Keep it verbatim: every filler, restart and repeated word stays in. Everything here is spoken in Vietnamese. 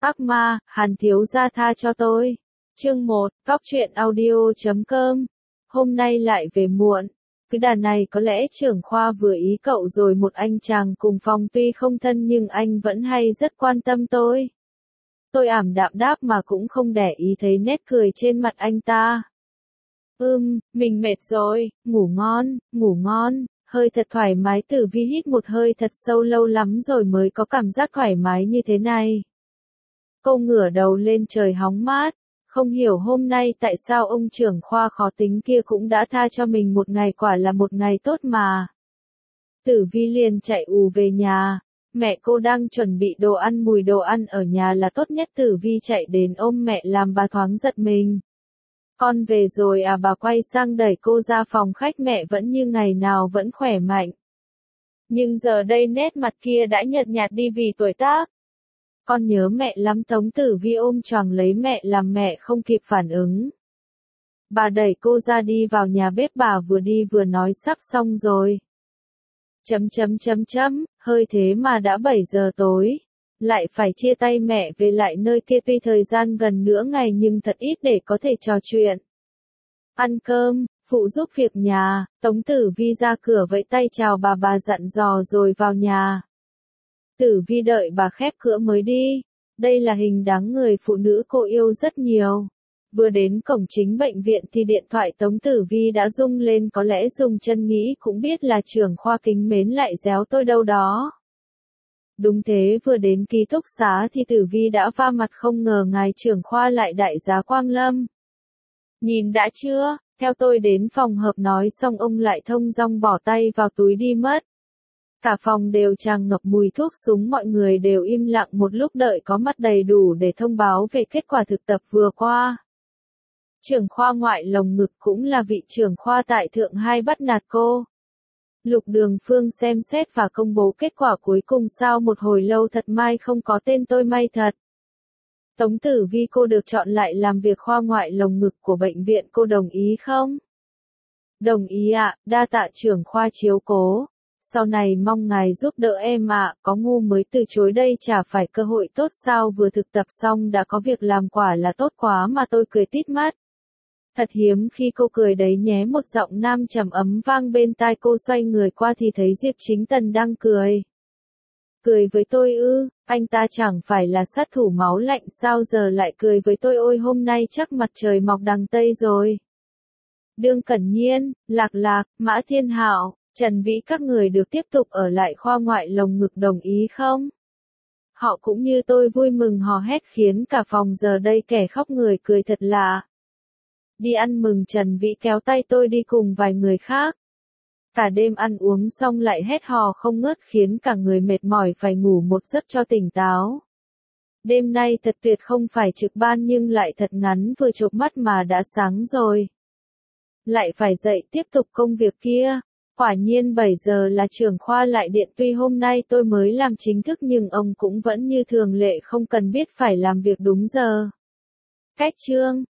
Ác ma, Hàn thiếu gia tha cho tôi. Chương một, Góc truyện audio chấm com. Hôm nay lại về muộn. Cứ đà này có lẽ trưởng khoa vừa ý cậu rồi. Một anh chàng cùng phòng tuy không thân nhưng anh vẫn hay rất quan tâm tôi. Tôi ảm đạm đáp mà cũng không để ý thấy nét cười trên mặt anh ta. Ừm, mình mệt rồi, ngủ ngon, ngủ ngon. Hơi thật thoải mái. Tử Vi hít một hơi thật sâu, lâu lắm rồi mới có cảm giác thoải mái như thế này. Cô ngửa đầu lên trời hóng mát. Không hiểu hôm nay tại sao ông trưởng khoa khó tính kia cũng đã tha cho mình một ngày, quả là một ngày tốt mà. Tử Vi liền chạy ù về nhà. Mẹ cô đang chuẩn bị đồ ăn, mùi đồ ăn ở nhà là tốt nhất. Tử Vi chạy đến ôm mẹ làm bà thoáng giật mình. Con về rồi à? Bà quay sang đẩy cô ra phòng khách. Mẹ vẫn như ngày nào, vẫn khỏe mạnh. Nhưng giờ đây nét mặt kia đã nhợt nhạt đi vì tuổi tác. Con nhớ mẹ lắm. Tống Tử Vi ôm choàng lấy mẹ làm mẹ không kịp phản ứng. Bà đẩy cô ra đi vào nhà bếp. Bà vừa đi vừa nói sắp xong rồi. Chấm chấm chấm chấm, hơi thế mà đã bảy giờ tối. Lại phải chia tay mẹ về lại nơi kia, tuy thời gian gần nửa ngày nhưng thật ít để có thể trò chuyện. Ăn cơm, phụ giúp việc nhà. Tống Tử Vi ra cửa vẫy tay chào bà bà dặn dò rồi vào nhà. Tử Vi đợi bà khép cửa mới đi. Đây là hình dáng người phụ nữ cô yêu rất nhiều. Vừa đến cổng chính bệnh viện thì điện thoại Tống Tử Vi đã rung lên, có lẽ dùng chân nghĩ cũng biết là trưởng khoa kính mến lại réo tôi đâu đó. Đúng thế, vừa đến ký túc xá thì Tử Vi đã va mặt, không ngờ ngài trưởng khoa lại đại giá quang lâm. Nhìn đã chưa, theo tôi đến phòng hợp. Nói xong ông lại thông dong bỏ tay vào túi đi mất. Cả phòng đều tràn ngập mùi thuốc súng, mọi người đều im lặng một lúc đợi có mặt đầy đủ để thông báo về kết quả thực tập vừa qua. Trưởng khoa ngoại lồng ngực cũng là vị trưởng khoa tại Thượng Hai bắt nạt cô. Lục Đường Phương xem xét và công bố kết quả cuối cùng sau một hồi lâu thật may không có tên tôi, may thật. Tống Tử Vi, cô được chọn lại làm việc khoa ngoại lồng ngực của bệnh viện, cô đồng ý không? Đồng ý ạ, đa tạ trưởng khoa chiếu cố. Sau này mong ngài giúp đỡ em ạ, có ngu mới từ chối đây, chả phải cơ hội tốt sao? Vừa thực tập xong đã có việc làm, quả là tốt quá mà. Tôi cười tít mắt. Thật hiếm khi cô cười đấy nhé. Một giọng nam trầm ấm vang bên tai cô. Xoay người qua thì thấy Diệp Chính Tần đang cười. Cười với tôi ư? Anh ta chẳng phải là sát thủ máu lạnh sao giờ lại cười với tôi? Ôi hôm nay chắc mặt trời mọc đằng Tây rồi. Đương Cẩn Nhiên, Lạc Lạc, Mã Thiên Hạo, Trần Vĩ các người được tiếp tục ở lại khoa ngoại lồng ngực, đồng ý không? Họ cũng như tôi vui mừng hò hét khiến cả phòng giờ đây kẻ khóc người cười thật lạ. Đi ăn mừng. Trần Vĩ kéo tay tôi đi cùng vài người khác. Cả đêm ăn uống xong lại hét hò không ngớt khiến cả người mệt mỏi phải ngủ một giấc cho tỉnh táo. Đêm nay thật tuyệt, không phải trực ban nhưng lại thật ngắn, vừa chợp mắt mà đã sáng rồi. Lại phải dậy tiếp tục công việc kia. Quả nhiên bảy giờ là trưởng khoa lại điện, tuy hôm nay tôi mới làm chính thức nhưng ông cũng vẫn như thường lệ không cần biết phải làm việc đúng giờ. Cách chương